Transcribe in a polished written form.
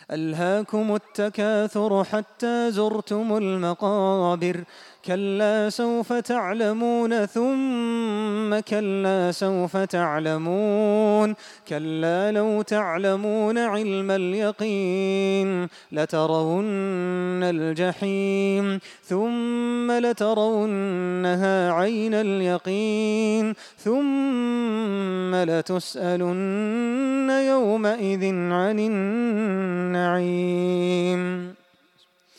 ألهاكم التكاثر حتى زرتم المقابر كلا سوف تعلمون ثم كلا سوف تعلمون كلا لو تعلمون علم اليقين لترون الجحيم ثم لترونها عين اليقين ثم لتسألن يومئذ عن النعيم.